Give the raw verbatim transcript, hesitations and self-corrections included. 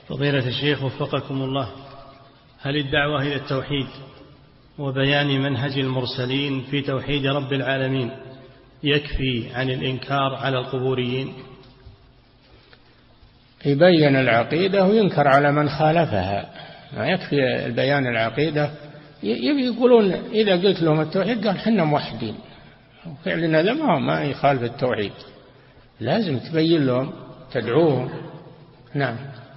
فضيلة الشيخ وفقكم الله، هل الدعوة إلى التوحيد وبيان منهج المرسلين في توحيد رب العالمين يكفي عن الإنكار على القبوريين؟ يبين العقيدة وينكر على من خالفها، ما يكفي البيان العقيدة. يقولون إذا قلت لهم التوحيد قال حنا موحدين، فعلنا هذا ما ما يخالف التوحيد، لازم تبين لهم تدعوهم. نعم.